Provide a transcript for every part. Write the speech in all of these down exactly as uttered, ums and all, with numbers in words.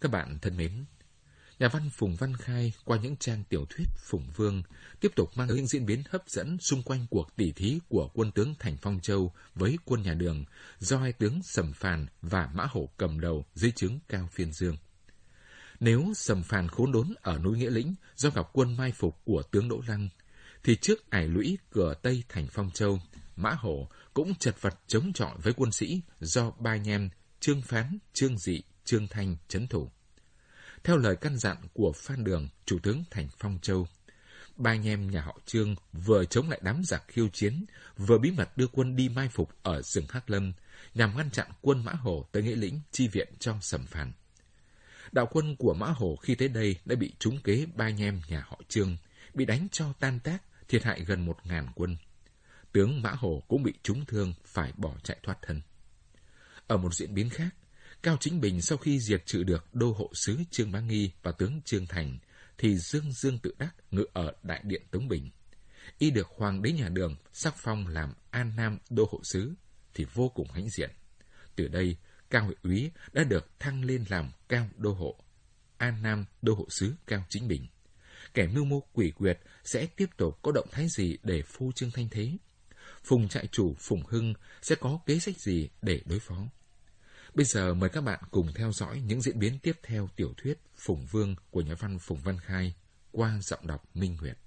Các bạn thân mến, nhà văn Phùng Văn Khai qua những trang tiểu thuyết Phùng Vương tiếp tục mang tới những diễn biến hấp dẫn xung quanh cuộc tỉ thí của quân tướng thành Phong Châu với quân nhà Đường do hai tướng Sầm Phàn và Mã Hổ cầm đầu dưới trướng Cao Phiên Dương. Nếu Sầm Phàn khốn đốn ở núi Nghĩa Lĩnh do gặp quân mai phục của tướng Đỗ Lăng, thì trước ải lũy cửa Tây thành Phong Châu, Mã Hổ cũng chật vật chống chọi với quân sĩ do ba anh em Trương Phán, Trương Dị, Trương Thanh trấn thủ. Theo lời căn dặn của Phan Đường, chủ tướng thành Phong Châu, ba anh em nhà họ Trương vừa chống lại đám giặc khiêu chiến, vừa bí mật đưa quân đi mai phục ở rừng Hắc Lâm, nhằm ngăn chặn quân Mã Hổ tới Nghĩa Lĩnh chi viện cho Sầm Phàn. Đạo quân của Mã Hổ khi tới đây đã bị trúng kế ba anh em nhà họ Trương, bị đánh cho tan tác, thiệt hại gần một ngàn quân. Tướng Mã Hổ cũng bị trúng thương, phải bỏ chạy thoát thân. Ở một diễn biến khác, Cao Chính Bình sau khi diệt trừ được đô hộ sứ Trương Bá Nghi và tướng Trương Thành, thì dương dương tự đắc ngự ở đại điện Tống Bình. Y được hoàng đế nhà Đường sắc phong làm An Nam đô hộ sứ, thì vô cùng hãnh diện. Từ đây, Cao Huệ Úy đã được thăng lên làm Cao đô hộ, An Nam đô hộ sứ Cao Chính Bình. Kẻ mưu mô quỷ quyệt sẽ tiếp tục có động thái gì để phô trương thanh thế? Phùng trại chủ Phùng Hưng sẽ có kế sách gì để đối phó? Bây giờ mời các bạn cùng theo dõi những diễn biến tiếp theo tiểu thuyết Phùng Vương của nhà văn Phùng Văn Khai qua giọng đọc Minh Nguyệt.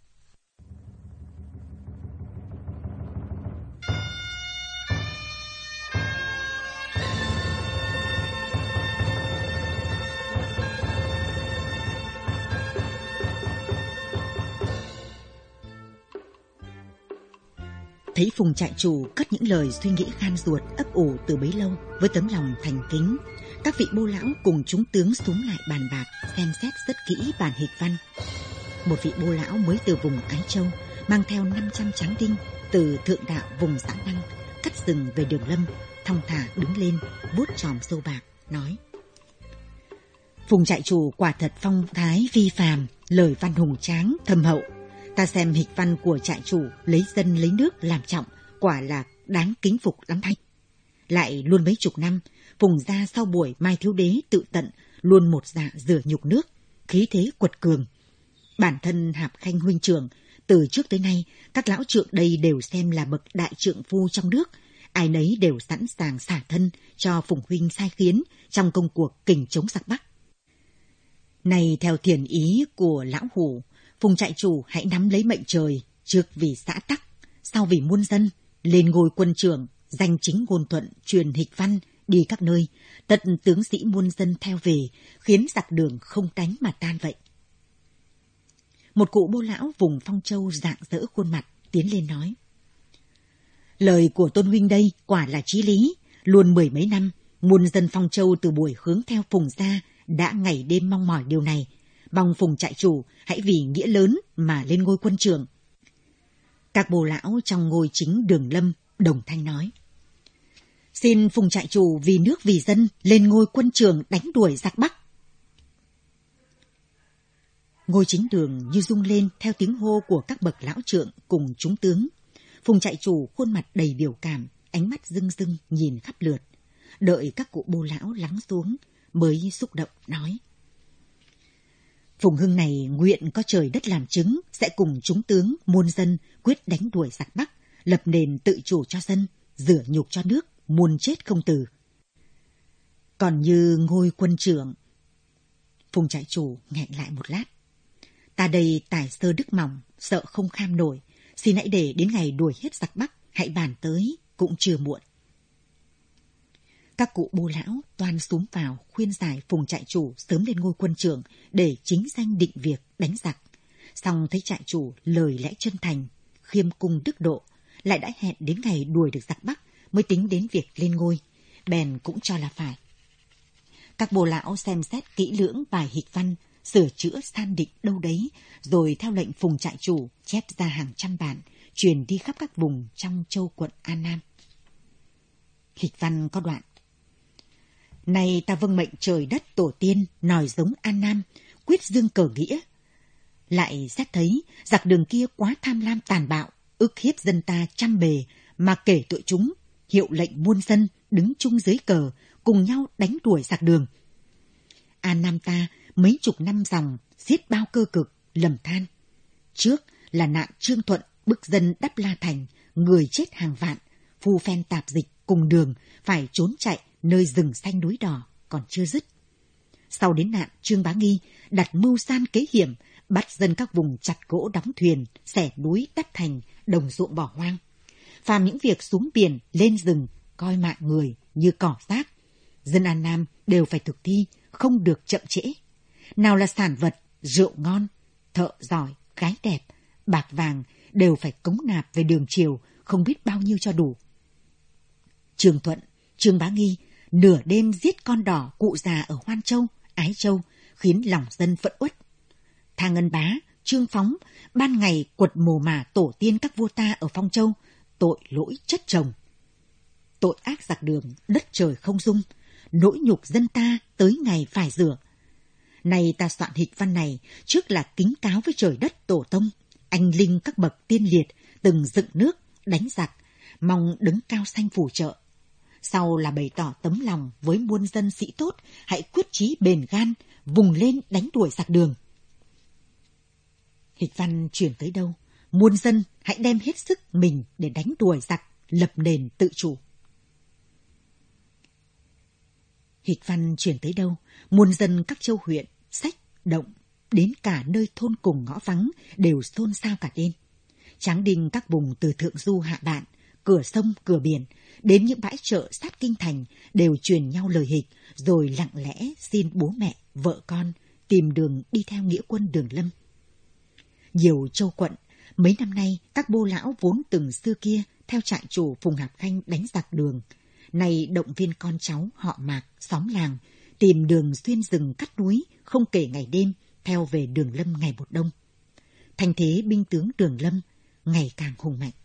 Thấy Phùng trại chủ cất những lời suy nghĩ khan ruột ấp ủ từ bấy lâu với tấm lòng thành kính, các vị bô lão cùng chúng tướng xúm lại bàn bạc xem xét rất kỹ bản hịch văn. Một vị bô lão mới từ vùng Ái Châu mang theo năm trăm tráng đinh từ thượng đạo vùng xã Năng cắt rừng về Đường Lâm, thong thả đứng lên vuốt chòm râu bạc nói: Phùng trại chủ quả thật phong thái vi phàm, lời văn hùng tráng thâm hậu. Ta xem hịch văn của trại chủ lấy dân lấy nước làm trọng, quả là đáng kính phục lắm thay. Lại luôn mấy chục năm, Phùng gia sau buổi Mai Thiếu Đế tự tận, luôn một dạ rửa nhục nước, khí thế quật cường. Bản thân Hạp Khanh huynh trưởng, từ trước tới nay, các lão trượng đây đều xem là bậc đại trượng phu trong nước, ai nấy đều sẵn sàng xả thân cho Phùng huynh sai khiến trong công cuộc kình chống giặc Bắc. Này theo thiền ý của lão hủ, Phùng trại chủ hãy nắm lấy mệnh trời, trước vì xã tắc, sau vì muôn dân, lên ngôi quân trưởng, danh chính ngôn thuận, truyền hịch văn, đi các nơi, tận tướng sĩ muôn dân theo về, khiến giặc Đường không đánh mà tan vậy. Một cụ bô lão vùng Phong Châu rạng rỡ khuôn mặt, tiến lên nói: Lời của Tôn huynh đây quả là chí lý, luôn mười mấy năm, muôn dân Phong Châu từ buổi hướng theo Phùng gia đã ngày đêm mong mỏi điều này. Mong Phùng trại chủ hãy vì nghĩa lớn mà lên ngôi quân trưởng. Các bồ lão trong ngôi chính Đường Lâm đồng thanh nói: Xin Phùng trại chủ vì nước vì dân lên ngôi quân trưởng đánh đuổi giặc Bắc. Ngôi chính đường như rung lên theo tiếng hô của các bậc lão trượng cùng chúng tướng. Phùng trại chủ khuôn mặt đầy biểu cảm, ánh mắt rưng rưng nhìn khắp lượt, đợi các cụ bô lão lắng xuống mới xúc động nói: Phùng Hưng này nguyện có trời đất làm chứng, sẽ cùng chúng tướng muôn dân quyết đánh đuổi giặc Bắc, lập nền tự chủ cho dân, rửa nhục cho nước, muôn chết không từ. Còn như ngôi quân trưởng, Phùng trại chủ nghẹn lại một lát: Ta đây tài sơ đức mỏng, sợ không kham nổi, xin hãy để đến ngày đuổi hết giặc Bắc, hãy bàn tới, cũng chưa muộn. Các cụ bô lão toan xúm vào khuyên giải Phùng trại chủ sớm lên ngôi quân trưởng để chính danh định việc đánh giặc. Xong thấy trại chủ lời lẽ chân thành, khiêm cung đức độ, lại đã hẹn đến ngày đuổi được giặc Bắc mới tính đến việc lên ngôi, bèn cũng cho là phải. Các bô lão xem xét kỹ lưỡng bài hịch văn, sửa chữa san định đâu đấy, rồi theo lệnh Phùng trại chủ chép ra hàng trăm bản, truyền đi khắp các vùng trong châu quận An Nam. Hịch văn có đoạn: Này ta vâng mệnh trời đất tổ tiên, nòi giống An Nam, quyết dương cờ nghĩa. Lại xét thấy giặc Đường kia quá tham lam tàn bạo, ức hiếp dân ta trăm bề, mà kể tội chúng, hiệu lệnh muôn dân đứng chung dưới cờ, cùng nhau đánh đuổi giặc Đường. An Nam ta mấy chục năm dòng xiết bao cơ cực, lầm than. Trước là nạn Trương Thuận bức dân đắp La Thành, người chết hàng vạn, phu phen tạp dịch cùng đường phải trốn chạy nơi rừng xanh núi đỏ còn chưa dứt. Sau đến nạn Trương Bá Nghi đặt mưu san kế hiểm, bắt dân các vùng chặt gỗ đóng thuyền, xẻ núi đắp thành, đồng ruộng bỏ hoang. Phàm những việc xuống biển, lên rừng, coi mạng người như cỏ rác, dân An Nam đều phải thực thi, không được chậm trễ. Nào là sản vật, rượu ngon, thợ giỏi, gái đẹp, bạc vàng đều phải cống nạp về đường triều, không biết bao nhiêu cho đủ. Trương Thuận, Trương Bá Nghi nửa đêm giết con đỏ cụ già ở Hoan Châu, Ái Châu, khiến lòng dân phẫn uất. Thang Ngân Bá, Trương Phóng ban ngày quật mồ mả tổ tiên các vua ta ở Phong Châu, tội lỗi chất chồng. Tội ác giặc đường, đất trời không dung, nỗi nhục dân ta tới ngày phải rửa. Nay ta soạn hịch văn này trước là kính cáo với trời đất tổ tông, anh linh các bậc tiên liệt từng dựng nước, đánh giặc, mong đứng cao xanh phù trợ. Sau là bày tỏ tấm lòng với muôn dân sĩ tốt, hãy quyết chí bền gan, vùng lên đánh đuổi giặc đường. Hịch văn chuyển tới đâu, muôn dân hãy đem hết sức mình để đánh đuổi giặc, lập nền tự chủ. Hịch văn chuyển tới đâu, muôn dân các châu huyện, sách, động, đến cả nơi thôn cùng ngõ vắng đều xôn xao cả lên. Tráng đinh các vùng từ thượng du hạ bạn, cửa sông, cửa biển, đến những bãi chợ sát kinh thành đều truyền nhau lời hịch, rồi lặng lẽ xin bố mẹ, vợ con tìm đường đi theo nghĩa quân Đường Lâm. Nhiều châu quận, mấy năm nay các bô lão vốn từng xưa kia theo trại chủ Phùng Hạp Khanh đánh giặc đường, nay động viên con cháu họ Mạc, xóm làng tìm đường xuyên rừng cắt núi, không kể ngày đêm theo về Đường Lâm ngày một đông. Thành thế binh tướng Đường Lâm ngày càng hùng mạnh.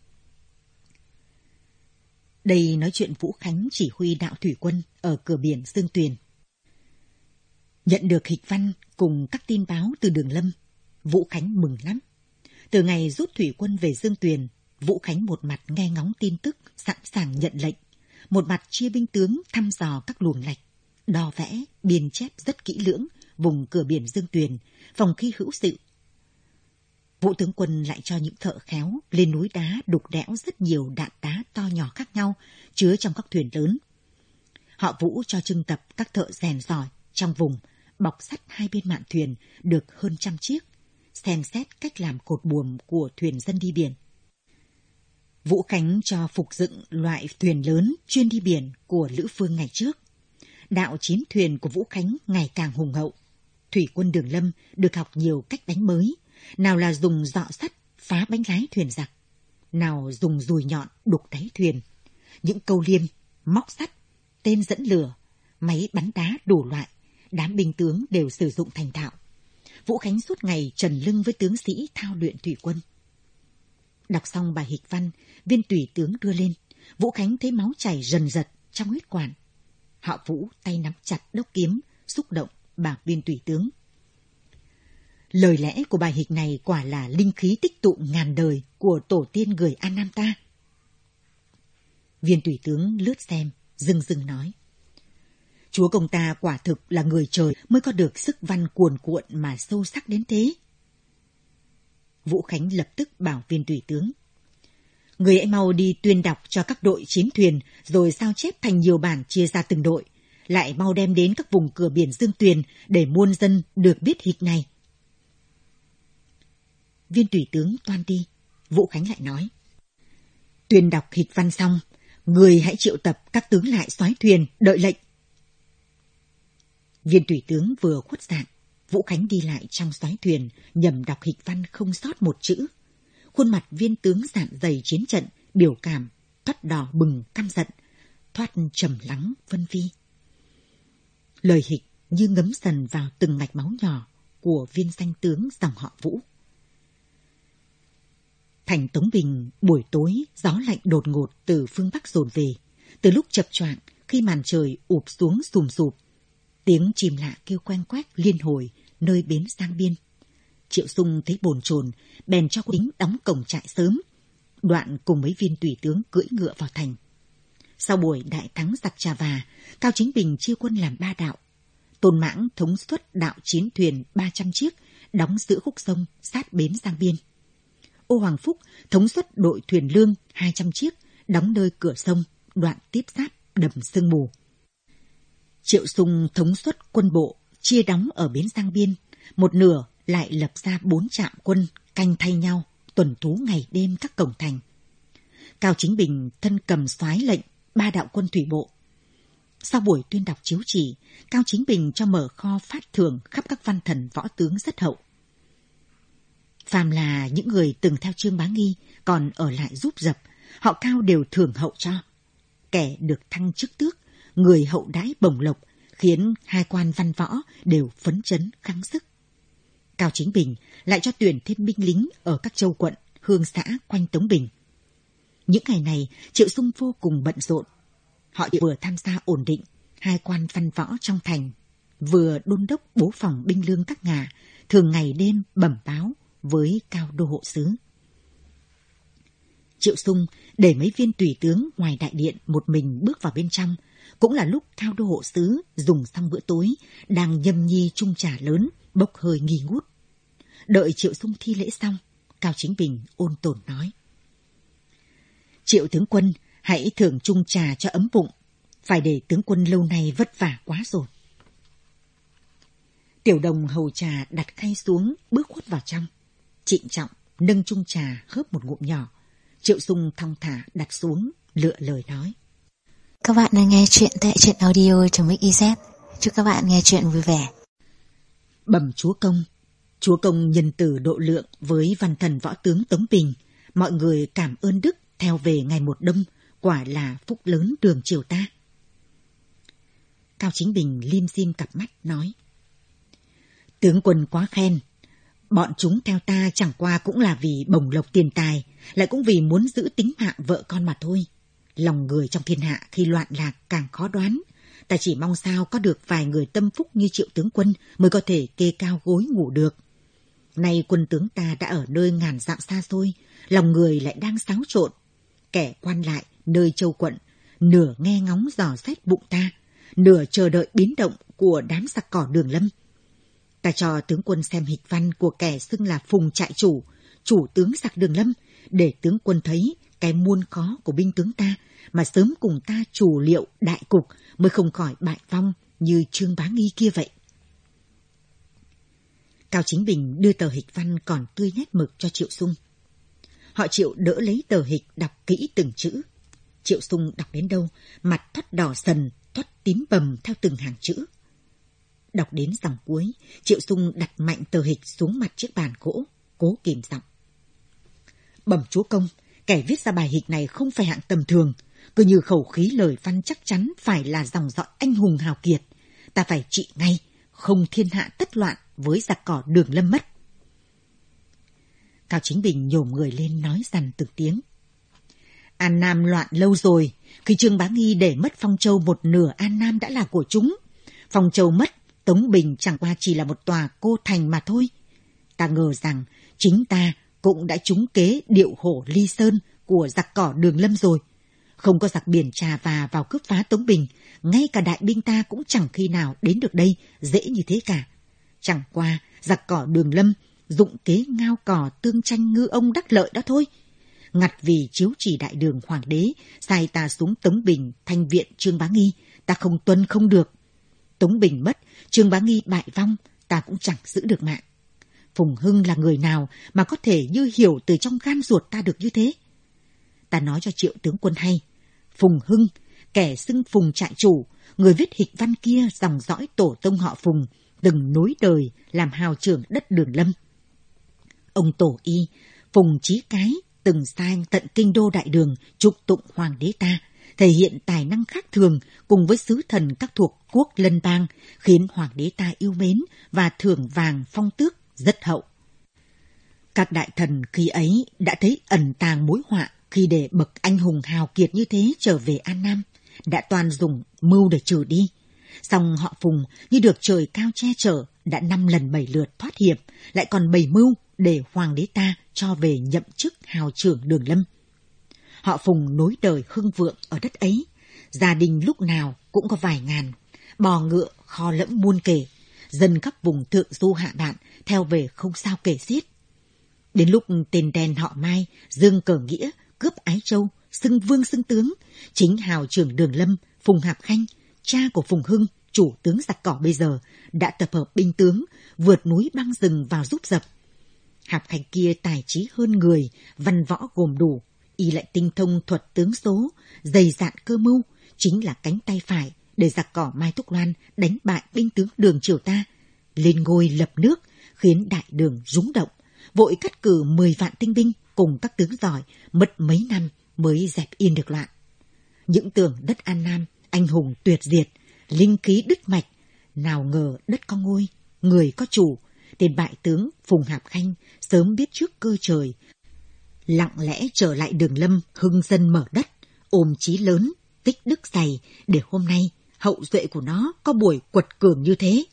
Đây nói chuyện Vũ Khánh chỉ huy đạo thủy quân ở cửa biển Dương Tuyền. Nhận được hịch văn cùng các tin báo từ Đường Lâm, Vũ Khánh mừng lắm. Từ ngày rút thủy quân về Dương Tuyền, Vũ Khánh một mặt nghe ngóng tin tức, sẵn sàng nhận lệnh, một mặt chia binh tướng thăm dò các luồng lạch, đo vẽ, biên chép rất kỹ lưỡng vùng cửa biển Dương Tuyền, phòng khi hữu sự. Vũ tướng quân lại cho những thợ khéo lên núi đá đục đẽo rất nhiều đạn đá to nhỏ khác nhau chứa trong các thuyền lớn. Họ Vũ cho trưng tập các thợ rèn giỏi trong vùng, bọc sắt hai bên mạn thuyền được hơn trăm chiếc, xem xét cách làm cột buồm của thuyền dân đi biển. Vũ Khánh cho phục dựng loại thuyền lớn chuyên đi biển của Lữ Phương ngày trước. Đạo chiến thuyền của Vũ Khánh ngày càng hùng hậu. Thủy quân Đường Lâm được học nhiều cách đánh mới, nào là dùng dọ sắt phá bánh lái thuyền giặc, nào dùng dùi nhọn đục đáy thuyền, những câu liêm, móc sắt, tên dẫn lửa, máy bắn đá đủ loại, đám binh tướng đều sử dụng thành thạo. Vũ Khánh suốt ngày trần lưng với tướng sĩ thao luyện thủy quân. Đọc xong bài hịch văn, viên tùy tướng đưa lên, Vũ Khánh thấy máu chảy rần rật trong huyết quản. Họ Vũ tay nắm chặt đốc kiếm, xúc động bảo viên tùy tướng. Lời lẽ của bài hịch này quả là linh khí tích tụ ngàn đời của tổ tiên người An Nam ta. Viên tùy tướng lướt xem, dưng dưng nói: Chúa công ta quả thực là người trời mới có được sức văn cuồn cuộn mà sâu sắc đến thế. Vũ Khánh lập tức bảo viên tùy tướng: Người hãy mau đi tuyên đọc cho các đội chiến thuyền, rồi sao chép thành nhiều bản chia ra từng đội, lại mau đem đến các vùng cửa biển Dương Tuyền để muôn dân được biết hịch này. Viên tùy tướng toan đi, Vũ Khánh lại nói: Tuyên đọc hịch văn xong, người hãy triệu tập các tướng lại soái thuyền đợi lệnh. Viên tùy tướng vừa khuất dạng, Vũ Khánh đi lại trong soái thuyền, nhầm đọc hịch văn không sót một chữ. Khuôn mặt viên tướng dạn dày chiến trận, biểu cảm thoát đỏ bừng căm giận, thoát trầm lắng vân vi. Lời hịch như ngấm dần vào từng mạch máu nhỏ của viên danh tướng dòng họ Vũ. Thành Tống Bình buổi tối gió lạnh đột ngột từ phương Bắc dồn về, từ lúc chập choạng khi màn trời ụp xuống sùm sụp, tiếng chim lạ kêu quanh quách liên hồi nơi bến Giang Biên. Triệu Sung thấy bồn chồn, bèn cho lính đóng cổng trại sớm, đoạn cùng mấy viên tùy tướng cưỡi ngựa vào thành. Sau buổi đại thắng giặc Trà Và, Cao Chính Bình chia quân làm ba đạo. Tôn Mãng thống suất đạo chiến thuyền ba trăm chiếc, đóng giữa khúc sông sát bến Giang Biên. Ô Hoàng Phúc thống suất đội thuyền lương hai trăm chiếc, đóng nơi cửa sông, đoạn tiếp giáp đầm Sương Mù. Triệu Sung thống suất quân bộ, chia đóng ở bến Giang Biên, một nửa lại lập ra bốn trạm quân canh thay nhau, tuần thú ngày đêm các cổng thành. Cao Chính Bình thân cầm soái lệnh ba đạo quân thủy bộ. Sau buổi tuyên đọc chiếu chỉ, Cao Chính Bình cho mở kho phát thưởng khắp các văn thần võ tướng rất hậu. Phàm là những người từng theo Trương Bá Nghi còn ở lại giúp dập, họ Cao đều thưởng hậu cho. Kẻ được thăng chức tước, người hậu đãi bổng lộc, khiến hai quan văn võ đều phấn chấn kháng sức. Cao Chính Bình lại cho tuyển thêm binh lính ở các châu quận, hương xã quanh Tống Bình. Những ngày này, Triệu Sung vô cùng bận rộn. Họ vừa tham gia ổn định hai quan văn võ trong thành, vừa đôn đốc bố phòng binh lương các ngả, thường ngày đêm bẩm báo với Cao đô hộ sứ. Triệu Sung để mấy viên tùy tướng ngoài đại điện một mình bước vào bên trong, cũng là lúc Cao đô hộ sứ dùng xong bữa tối, đang nhâm nhi chung trà lớn, bốc hơi nghi ngút. Đợi Triệu Sung thi lễ xong, Cao Chính Bình ôn tồn nói: Triệu tướng quân, hãy thưởng chung trà cho ấm bụng, phải để tướng quân lâu nay vất vả quá rồi. Tiểu đồng hầu trà đặt khay xuống, bước khuất vào trong, trịnh trọng nâng chung trà hớp một ngụm nhỏ. Triệu Sung thong thả đặt xuống, lựa lời nói: Các bạn đang nghe chuyện tại truyện audio trong Mix i zét. Chúc các bạn nghe chuyện vui vẻ. Bẩm chúa công, chúa công nhân từ độ lượng với văn thần võ tướng Tống Bình, mọi người cảm ơn đức theo về ngày một đông, quả là phúc lớn đường triều ta. Cao Chính Bình lim dim cặp mắt nói: Tướng quân quá khen, bọn chúng theo ta chẳng qua cũng là vì bổng lộc tiền tài, lại cũng vì muốn giữ tính mạng vợ con mà thôi. Lòng người trong thiên hạ khi loạn lạc càng khó đoán, ta chỉ mong sao có được vài người tâm phúc như Triệu tướng quân mới có thể kê cao gối ngủ được. Nay quân tướng ta đã ở nơi ngàn dặm xa xôi, lòng người lại đang xáo trộn. Kẻ quan lại nơi châu quận, nửa nghe ngóng dò xét bụng ta, nửa chờ đợi biến động của đám giặc cỏ Đường Lâm. Ta cho tướng quân xem hịch văn của kẻ xưng là Phùng trại chủ, chủ tướng giặc Đường Lâm, để tướng quân thấy cái muôn khó của binh tướng ta, mà sớm cùng ta chủ liệu đại cục mới không khỏi bại vong như Trương Bá Nghi kia vậy. Cao Chính Bình đưa tờ hịch văn còn tươi nét mực cho Triệu Sung. Họ Triệu đỡ lấy tờ hịch đọc kỹ từng chữ. Triệu Sung đọc đến đâu, mặt thoắt đỏ sần, thoắt tím bầm theo từng hàng chữ. Đọc đến dòng cuối, Triệu Sung đặt mạnh tờ hịch xuống mặt chiếc bàn gỗ, cố kìm giọng: Bẩm chúa công, kẻ viết ra bài hịch này không phải hạng tầm thường, cứ như khẩu khí lời văn chắc chắn phải là dòng dõi anh hùng hào kiệt. Ta phải trị ngay, không thiên hạ tất loạn với giặc cỏ Đường Lâm mất. Cao Chính Bình nhổm người lên nói dằn từng tiếng: An Nam loạn lâu rồi, khi Trương Bá Nghi để mất Phong Châu một nửa An Nam đã là của chúng. Phong Châu mất, Tống Bình chẳng qua chỉ là một tòa cô thành mà thôi. Ta ngờ rằng chính ta cũng đã trúng kế điệu hổ ly sơn của giặc cỏ Đường Lâm rồi. Không có giặc biển trà và vào cướp phá Tống Bình, ngay cả đại binh ta cũng chẳng khi nào đến được đây dễ như thế cả. Chẳng qua giặc cỏ Đường Lâm dụng kế ngao cỏ tương tranh ngư ông đắc lợi đó thôi. Ngặt vì chiếu chỉ đại đường hoàng đế sai ta xuống Tống Bình thanh viện Trương Bá Nghi, ta không tuân không được. Tống Bình mất, Trương Bá Nghi bại vong, ta cũng chẳng giữ được mạng. Phùng Hưng là người nào mà có thể như hiểu từ trong gan ruột ta được như thế? Ta nói cho Triệu tướng quân hay, Phùng Hưng, kẻ xưng Phùng trại chủ, người viết hịch văn kia dòng dõi tổ tông họ Phùng, từng nối đời làm hào trưởng đất Đường Lâm. Ông tổ y, Phùng Chí Cái, từng sang tận kinh đô đại đường chúc tụng hoàng đế ta, thể hiện tài năng khác thường cùng với sứ thần các thuộc quốc lân bang, khiến hoàng đế ta yêu mến và thưởng vàng phong tước rất hậu. Các đại thần khi ấy đã thấy ẩn tàng mối họa khi để bậc anh hùng hào kiệt như thế trở về An Nam, đã toàn dùng mưu để trừ đi. Song họ Phùng như được trời cao che chở, đã năm lần bảy lượt thoát hiểm, lại còn bày mưu để hoàng đế ta cho về nhậm chức hào trưởng Đường Lâm. Họ Phùng nối đời hưng vượng ở đất ấy, gia đình lúc nào cũng có vài ngàn, bò ngựa kho lẫm muôn kể, dân các vùng thượng du hạ bạn theo về không sao kể xiết. Đến lúc tên đen họ Mai dương cờ nghĩa, cướp Ái Châu, xưng vương xưng tướng, chính hào trưởng Đường Lâm, Phùng Hạp Khanh, cha của Phùng Hưng, chủ tướng giặc cỏ bây giờ, đã tập hợp binh tướng, vượt núi băng rừng vào giúp dập. Hạp Khanh kia tài trí hơn người, văn võ gồm đủ, y lại tinh thông thuật tướng số, dày dạn cơ mưu, chính là cánh tay phải để giặc cỏ Mai Thúc Loan đánh bại binh tướng Đường triều ta, lên ngôi lập nước, khiến đại Đường rúng động, vội cắt cử mười vạn tinh binh cùng các tướng giỏi, mất mấy năm mới dẹp yên được loạn. Những tưởng đất An Nam anh hùng tuyệt diệt, linh khí đứt mạch, nào ngờ đất có ngôi, người có chủ. Tên bại tướng Phùng Hạp Khanh sớm biết trước cơ trời, lặng lẽ trở lại Đường Lâm hưng dân mở đất, ôm chí lớn, tích đức dày, để hôm nay hậu duệ của nó có buổi quật cường như thế.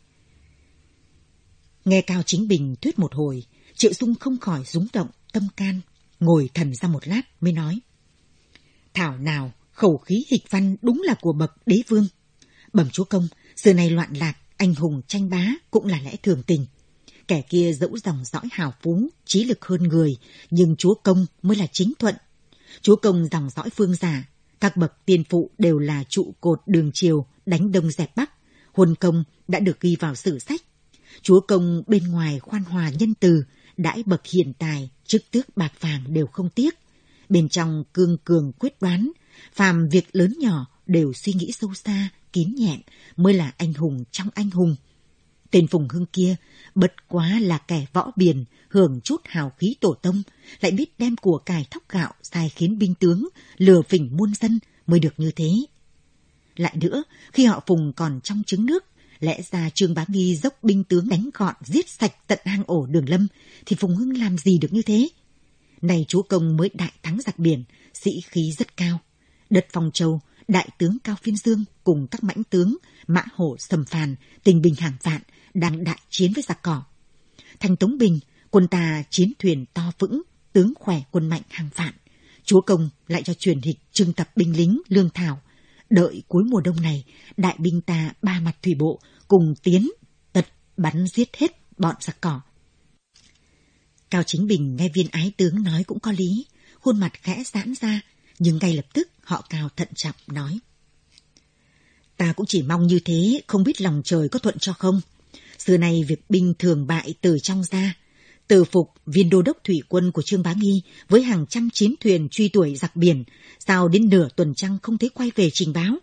Nghe Cao Chính Bình thuyết một hồi, Triệu Dung không khỏi rúng động tâm can, ngồi thần ra một lát mới nói: Thảo nào khẩu khí hịch văn đúng là của bậc đế vương. Bẩm chúa công, xưa nay loạn lạc, anh hùng tranh bá cũng là lẽ thường tình. Kẻ kia dẫu dòng dõi hào phú, trí lực hơn người, nhưng chúa công mới là chính thuận. Chúa công dòng dõi Phương giả, các bậc tiên phụ đều là trụ cột Đường triều đánh Đông dẹp Bắc, huân công đã được ghi vào sử sách. Chúa công bên ngoài khoan hòa nhân từ, đãi bậc hiền tài, chức tước bạc vàng đều không tiếc. Bên trong cương cường quyết đoán, phàm việc lớn nhỏ đều suy nghĩ sâu xa, kín nhẹn, mới là anh hùng trong anh hùng. Tên Phùng Hưng kia bất quá là kẻ võ biền, hưởng chút hào khí tổ tông, lại biết đem của cải thóc gạo sai khiến binh tướng, lừa phỉnh muôn dân mới được như thế. Lại nữa, khi họ Phùng còn trong trứng nước, lẽ ra Trương Bá Nghi dốc binh tướng đánh gọn giết sạch tận hang ổ Đường Lâm, thì Phùng Hưng làm gì được như thế? Này chúa công mới đại thắng giặc biển, sĩ khí rất cao. Đợt Phong Châu, đại tướng Cao Phiên Dương cùng các mãnh tướng Mã Hổ Sầm Phàn, Tình Bình hàng vạn đang đại chiến với giặc cỏ. Thành Tống Bình, quân ta chiến thuyền to vững, tướng khỏe quân mạnh hàng vạn. Chúa công lại cho truyền hịch trưng tập binh lính lương thảo. Đợi cuối mùa đông này, đại binh ta ba mặt thủy bộ cùng tiến tật bắn giết hết bọn giặc cỏ. Cao Chính Bình nghe viên ái tướng nói cũng có lý, khuôn mặt khẽ giãn ra, nhưng ngay lập tức họ Cao thận trọng nói: Ta cũng chỉ mong như thế, không biết lòng trời có thuận cho không. Xưa nay việc binh thường bại từ trong ra. Từ Phục, viên đô đốc thủy quân của Trương Bá Nghi với hàng trăm chiến thuyền truy đuổi giặc biển, sao đến nửa tuần trăng không thấy quay về trình báo?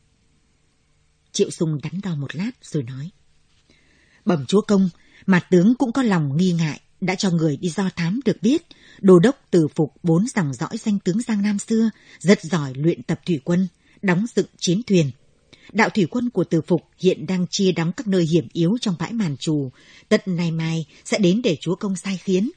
Triệu Sung đắn đo một lát rồi nói: Bẩm chúa công, mà tướng cũng có lòng nghi ngại, đã cho người đi do thám được biết, đô đốc Từ Phục bốn dòng dõi danh tướng Giang Nam xưa, rất giỏi luyện tập thủy quân, đóng dựng chiến thuyền. Đạo thủy quân của Từ Phục hiện đang chia đóng các nơi hiểm yếu trong bãi Màn Trù, tận nay mai sẽ đến để chúa công sai khiến.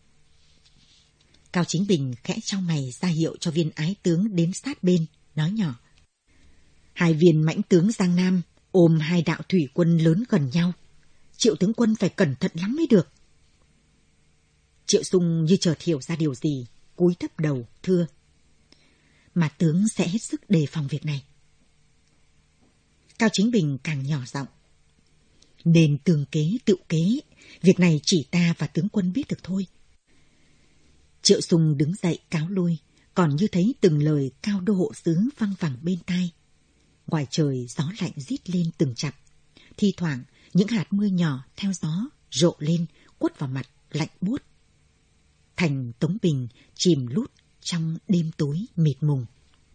Cao Chính Bình khẽ chau mày ra hiệu cho viên ái tướng đến sát bên, nói nhỏ: Hai viên mãnh tướng Giang Nam ôm hai đạo thủy quân lớn gần nhau, Triệu tướng quân phải cẩn thận lắm mới được. Triệu Sung như chợt hiểu ra điều gì, cúi thấp đầu thưa: Mà tướng sẽ hết sức đề phòng việc này. Cao Chính Bình càng nhỏ giọng: Nên tường kế tự kế, việc này chỉ ta và tướng quân biết được thôi. Triệu Sung đứng dậy cáo lui, còn như thấy từng lời Cao đô hộ sứ văng vẳng bên tai. Ngoài trời gió lạnh rít lên từng chặp, thi thoảng những hạt mưa nhỏ theo gió rộ lên quất vào mặt lạnh buốt. Thành Tống Bình chìm lút trong đêm tối mịt mùng.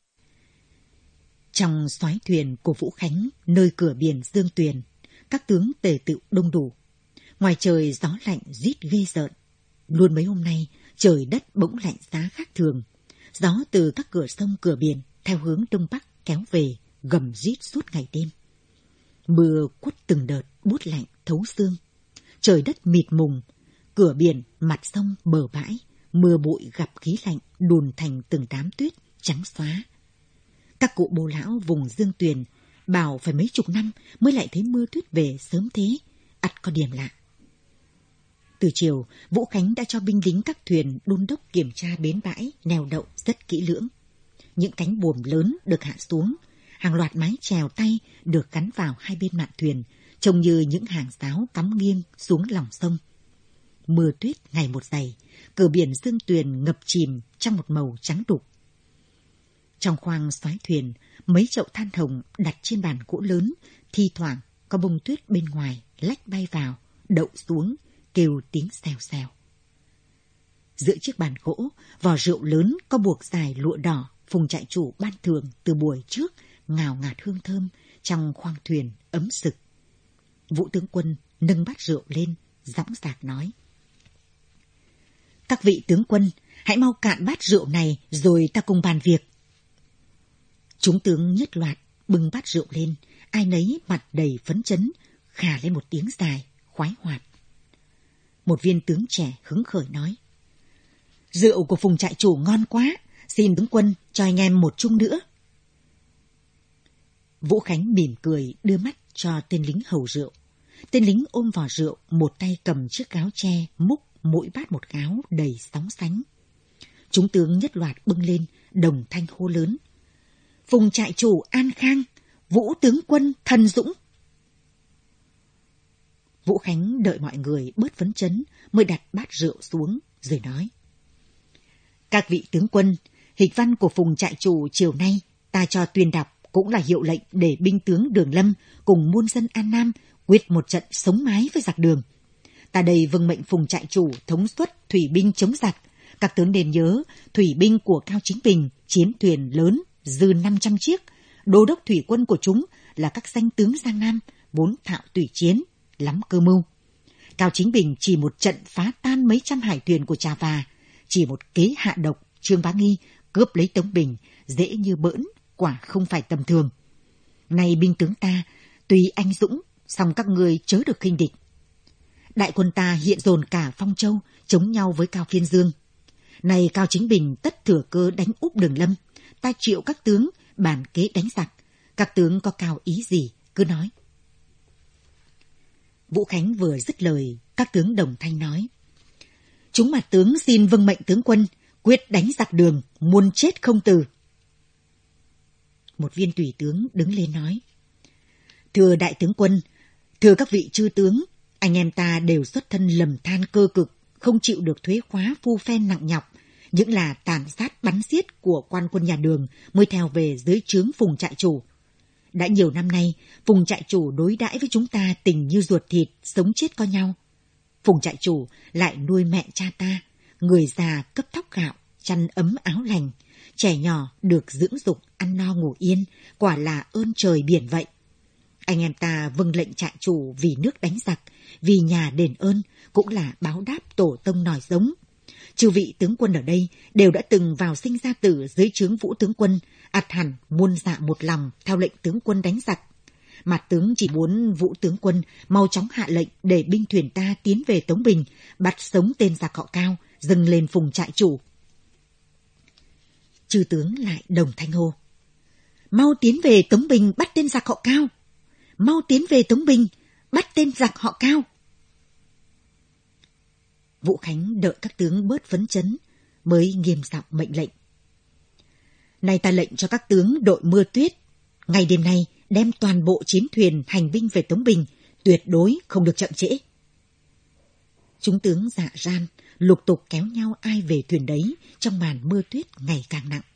Trong soái thuyền của Vũ Khánh, nơi cửa biển Dương Tuyền, các tướng tề tựu đông đủ. Ngoài trời gió lạnh rít ghê rợn. Luôn mấy hôm nay, trời đất bỗng lạnh giá khác thường. Gió từ các cửa sông cửa biển theo hướng đông bắc kéo về, gầm rít suốt ngày đêm. Mưa quất từng đợt buốt lạnh thấu xương. Trời đất mịt mùng, cửa biển, mặt sông, bờ bãi, mưa bụi gặp khí lạnh đùn thành từng đám tuyết trắng xóa. Các cụ bố lão vùng Dương Tuyền bảo phải mấy chục năm mới lại thấy mưa tuyết về sớm thế, ắt có điểm lạ. Từ chiều, Vũ Khánh đã cho binh lính các thuyền đôn đốc kiểm tra bến bãi, neo đậu rất kỹ lưỡng. Những cánh buồm lớn được hạ xuống, Hàng loạt mái chèo tay được gắn vào hai bên mạn thuyền, trông như những hàng giáo cắm nghiêng xuống lòng sông. Mưa tuyết ngày một dày, cửa biển Dương Tuyền ngập chìm trong một màu trắng đục. Trong khoang xoáy thuyền, mấy chậu than hồng đặt trên bàn gỗ lớn, thi thoảng có bông tuyết bên ngoài lách bay vào, đậu xuống, kêu tiếng xèo xèo. Giữa chiếc bàn gỗ, vò rượu lớn có buộc dài lụa đỏ, Phùng trại chủ ban thưởng từ buổi trước, ngào ngạt hương thơm trong khoang thuyền ấm sực. Vũ tướng quân nâng bát rượu lên, dõng dạc nói: "Các vị tướng quân, hãy mau cạn bát rượu này rồi ta cùng bàn việc." Chúng tướng nhất loạt bưng bát rượu lên, ai nấy mặt đầy phấn chấn, khà lên một tiếng dài, khoái hoạt. Một viên tướng trẻ hứng khởi nói: "Rượu của Phùng trại chủ ngon quá, xin tướng quân cho anh em một chung nữa." Vũ Khánh mỉm cười đưa mắt cho tên lính hầu rượu. Tên lính ôm vò rượu, một tay cầm chiếc gáo tre múc mỗi bát một gáo đầy sóng sánh. Chúng tướng nhất loạt bưng lên, đồng thanh hô lớn: "Phùng trại chủ an khang, Vũ tướng quân thần dũng." Vũ Khánh đợi mọi người bớt phấn chấn mới đặt bát rượu xuống rồi nói: "Các vị tướng quân, hịch văn của Phùng trại chủ chiều nay ta cho tuyên đọc cũng là hiệu lệnh để binh tướng Đường Lâm cùng muôn dân An Nam quyết một trận sống mái với giặc Đường. Ta đây vâng mệnh Phùng trại chủ thống suất thủy binh chống giặc. Các tướng nên nhớ, thủy binh của Cao Chính Bình chiến thuyền lớn dư năm trăm chiếc, đô đốc thủy quân của chúng là các danh tướng Giang Nam, vốn thạo tùy chiến, lắm cơ mưu. Cao Chính Bình chỉ một trận phá tan mấy trăm hải thuyền của Trà Và, chỉ một kế hạ độc Trương Bá Nghi cướp lấy Tống Bình dễ như bỡn, quả không phải tầm thường. Nay binh tướng ta tuy anh dũng, song các ngươi chớ được khinh địch. Đại quân ta hiện dồn cả Phong Châu chống nhau với Cao Phiên Dương. Nay Cao Chính Bình tất thừa cơ đánh úp Đường Lâm, ta triệu các tướng bàn kế đánh giặc. Các tướng có cao ý gì cứ nói." Vũ Khánh vừa dứt lời, các tướng đồng thanh nói: "Chúng mặt tướng xin vâng mệnh tướng quân, quyết đánh giặc Đường, muôn chết không từ." Một viên tùy tướng đứng lên nói: "Thưa đại tướng quân, thưa các vị chư tướng, anh em ta đều xuất thân lầm than cơ cực, không chịu được thuế khóa phu phen nặng nhọc, những là tàn sát bắn giết của quan quân nhà Đường mới theo về dưới trướng Phùng trại chủ. Đã nhiều năm nay, Phùng trại chủ đối đãi với chúng ta tình như ruột thịt, sống chết có nhau. Phùng trại chủ lại nuôi mẹ cha ta, người già cấp thóc gạo, chăn ấm áo lành, trẻ nhỏ được dưỡng dục, ăn no ngủ yên, quả là ơn trời biển vậy. Anh em ta vâng lệnh trại chủ vì nước đánh giặc, vì nhà đền ơn, cũng là báo đáp tổ tông nòi giống. Chư vị tướng quân ở đây đều đã từng vào sinh ra tử dưới trướng Vũ tướng quân, ắt hẳn muôn dạ một lòng theo lệnh tướng quân đánh giặc. Mặt tướng chỉ muốn Vũ tướng quân mau chóng hạ lệnh để binh thuyền ta tiến về Tống Bình, bắt sống tên giặc họ Cao, dâng lên Phùng trại chủ." Chư tướng lại đồng thanh hô: "Mau tiến về Tống Bình bắt tên giặc họ Cao! Mau tiến về Tống Bình bắt tên giặc họ Cao!" Vũ Khánh đợi các tướng bớt phấn chấn mới nghiêm giọng mệnh lệnh: "Nay ta lệnh cho các tướng đội Mưa Tuyết, ngày đêm nay đem toàn bộ chiến thuyền hành binh về Tống Bình, tuyệt đối không được chậm trễ." Chúng tướng dạ ran lục tục kéo nhau ai về thuyền đấy trong màn mưa tuyết ngày càng nặng.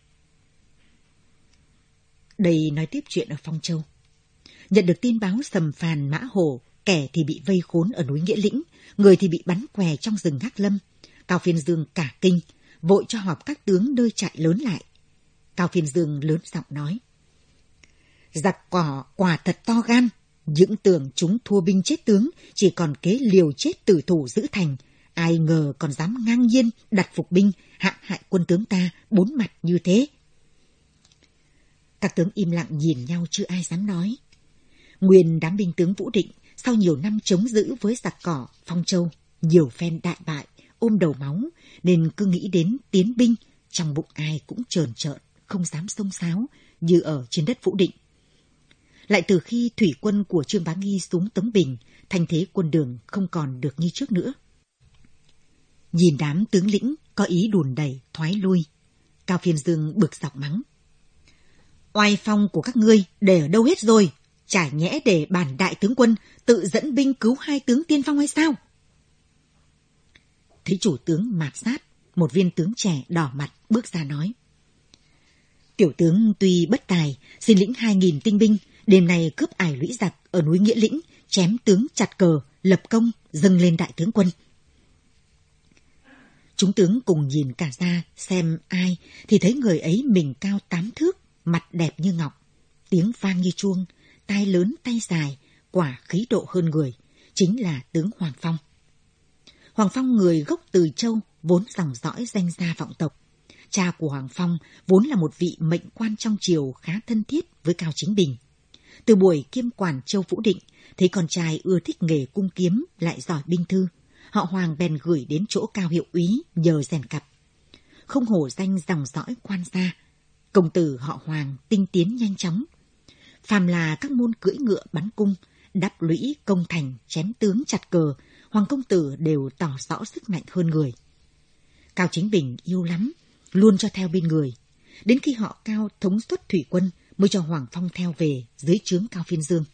Đây nói tiếp chuyện ở Phong Châu. Nhận được tin báo Sầm Phàn Mã Hồ, kẻ thì bị vây khốn ở núi Nghĩa Lĩnh, người thì bị bắn què trong rừng Hắc Lâm. Cao Phiên Dương cả kinh, vội cho họp các tướng nơi trại lớn lại. Cao Phiên Dương lớn giọng nói: "Giặc cỏ quả thật to gan, những tưởng chúng thua binh chết tướng, chỉ còn kế liều chết tử thủ giữ thành, ai ngờ còn dám ngang nhiên đặt phục binh hãm hại quân tướng ta bốn mặt như thế." Các tướng im lặng nhìn nhau chưa ai dám nói. Nguyên đám binh tướng Vũ Định sau nhiều năm chống giữ với giặc cỏ Phong Châu, nhiều phen đại bại, ôm đầu máu, nên cứ nghĩ đến tiến binh, trong bụng ai cũng trờn trợn, không dám xông xáo như ở trên đất Vũ Định. Lại từ khi thủy quân của Trương Bá Nghi xuống Tống Bình, thanh thế quân Đường không còn được như trước nữa. Nhìn đám tướng lĩnh có ý đùn đẩy, thoái lui, Cao Phiên Dương bực dọc mắng: Oai phong của các ngươi để ở đâu hết rồi? Chả nhẽ để bản đại tướng quân tự dẫn binh cứu hai tướng tiên phong hay sao? Thấy chủ tướng mạt sát, một viên tướng trẻ đỏ mặt bước ra nói. Tiểu tướng tuy bất tài, xin lĩnh hai nghìn tinh binh, đêm nay cướp ải lũy giặc ở núi Nghĩa Lĩnh, chém tướng chặt cờ, lập công, dâng lên đại tướng quân. Chúng tướng cùng nhìn cả ra xem ai thì thấy người ấy mình cao tám thước, mặt đẹp như ngọc, tiếng vang như chuông, tai lớn tay dài, quả khí độ hơn người, chính là tướng Hoàng Phong. Hoàng Phong người gốc Từ Châu, vốn dòng dõi danh gia vọng tộc. Cha của Hoàng Phong vốn là một vị mệnh quan trong triều khá thân thiết với Cao Chính Bình. Từ buổi kiêm quản Châu Vũ Định, thấy con trai ưa thích nghề cung kiếm lại giỏi binh thư, họ Hoàng bèn gửi đến chỗ Cao hiệu úy nhờ rèn cặp. Không hổ danh dòng dõi quan gia, công tử họ Hoàng tinh tiến nhanh chóng. Phàm là các môn cưỡi ngựa bắn cung, đắp lũy công thành, chém tướng chặt cờ, Hoàng công tử đều tỏ rõ sức mạnh hơn người. Cao Chính Bình yêu lắm, luôn cho theo bên người. Đến khi họ Cao thống suất thủy quân mới cho Hoàng Phong theo về dưới trướng Cao Phiên Dương.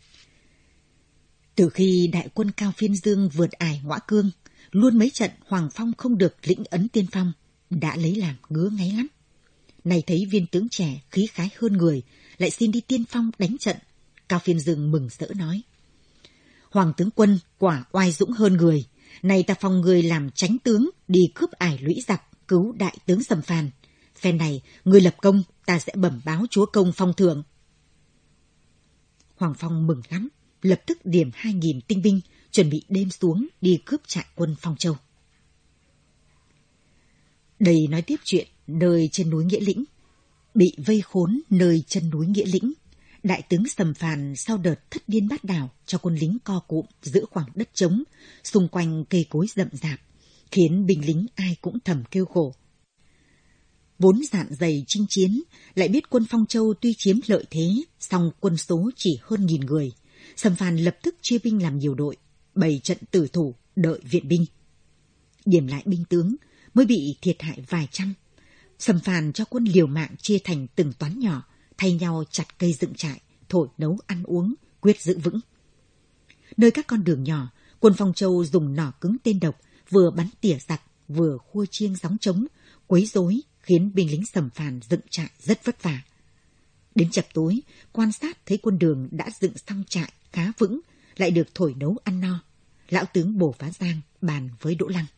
Từ khi đại quân Cao Phiên Dương vượt ải Ngõa Cương, luôn mấy trận Hoàng Phong không được lĩnh ấn tiên phong, đã lấy làm ngứa ngáy lắm. Này thấy viên tướng trẻ khí khái hơn người, lại xin đi tiên phong đánh trận, Cao Phiên Dương mừng rỡ nói. Hoàng tướng quân quả oai dũng hơn người, này ta phong người làm chánh tướng đi cướp ải lũy giặc, cứu đại tướng Sầm Phàn. Phen này người lập công, ta sẽ bẩm báo chúa công phong thưởng. Hoàng Phong mừng lắm, lập tức điểm hai nghìn tinh binh, chuẩn bị đêm xuống đi cướp trại quân Phong Châu. Đây nói tiếp chuyện nơi trên núi Nghĩa Lĩnh. Bị vây khốn nơi chân núi Nghĩa Lĩnh, đại tướng Sầm Phàn sau đợt thất điên bát đảo cho quân lính co cụm giữa khoảng đất trống, xung quanh cây cối rậm rạp, khiến binh lính ai cũng thầm kêu khổ. Vốn dạn dày chinh chiến, lại biết quân Phong Châu tuy chiếm lợi thế, song quân số chỉ hơn nghìn người. Sầm Phàn lập tức chia binh làm nhiều đội, bày trận tử thủ, đợi viện binh. Điểm lại binh tướng, mới bị thiệt hại vài trăm. Sầm Phàn cho quân liều mạng chia thành từng toán nhỏ, thay nhau chặt cây dựng trại, thổi nấu ăn uống, quyết giữ vững. Nơi các con đường nhỏ, quân Phong Châu dùng nỏ cứng tên độc, vừa bắn tỉa giặc, vừa khua chiêng gióng trống, quấy rối, khiến binh lính Sầm Phàn dựng trại rất vất vả. Đến chập tối, quan sát thấy quân đường đã dựng xong trại khá vững, lại được thổi nấu ăn no. Lão tướng Bồ Phá Giang bàn với Đỗ Lăng.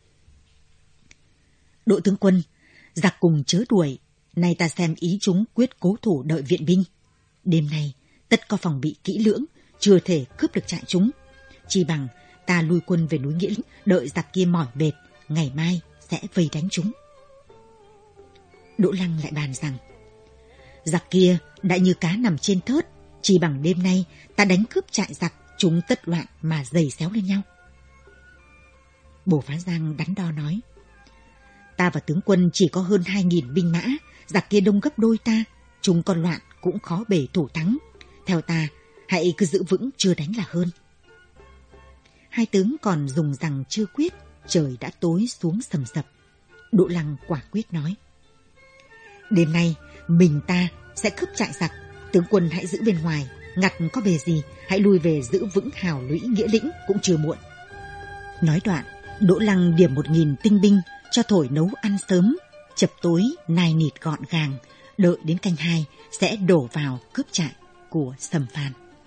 Đỗ tướng quân, giặc cùng chớ đuổi, nay ta xem ý chúng quyết cố thủ đợi viện binh. Đêm nay tất có phòng bị kỹ lưỡng, chưa thể cướp được trại chúng. Chỉ bằng ta lui quân về núi Nghĩa Lĩnh, đợi giặc kia mỏi mệt, ngày mai sẽ vây đánh chúng. Đỗ Lăng lại bàn rằng, giặc kia đã như cá nằm trên thớt, chỉ bằng đêm nay ta đánh cướp trại giặc, chúng tất loạn mà giày xéo lên nhau. Bồ Phá Giang đắn đo nói, ta và tướng quân chỉ có hơn hai nghìn binh mã, giặc kia đông gấp đôi ta, chúng còn loạn cũng khó bề thủ thắng. Theo ta, hãy cứ giữ vững chưa đánh là hơn. Hai tướng còn dùng rằng chưa quyết, trời đã tối xuống sầm sập. Đỗ Lăng quả quyết nói, đêm nay mình ta sẽ cướp trại giặc, tướng quân hãy giữ bên ngoài, ngặt có bề gì hãy lui về giữ vững hào lũy Nghĩa Lĩnh cũng chưa muộn. Nói đoạn, Đỗ Lăng điểm một nghìn tinh binh cho thổi nấu ăn sớm, chập tối nai nịt gọn gàng, đợi đến canh hai sẽ đổ vào cướp trại của Sầm Phàn.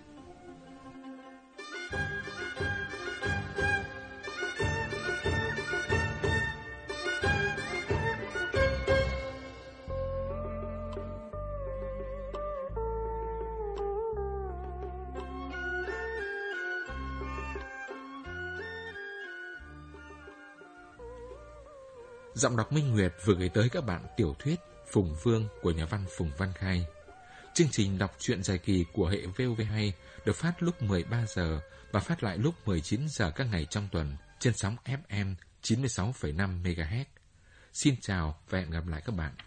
Giọng đọc Minh Nguyệt vừa gửi tới các bạn tiểu thuyết Phùng Vương của nhà văn Phùng Văn Khai. Chương trình đọc truyện dài kỳ của hệ vê o vê hai được phát lúc mười ba giờ và phát lại lúc mười chín giờ các ngày trong tuần trên sóng ép em chín mươi sáu phẩy năm mê ga héc. Xin chào và hẹn gặp lại các bạn.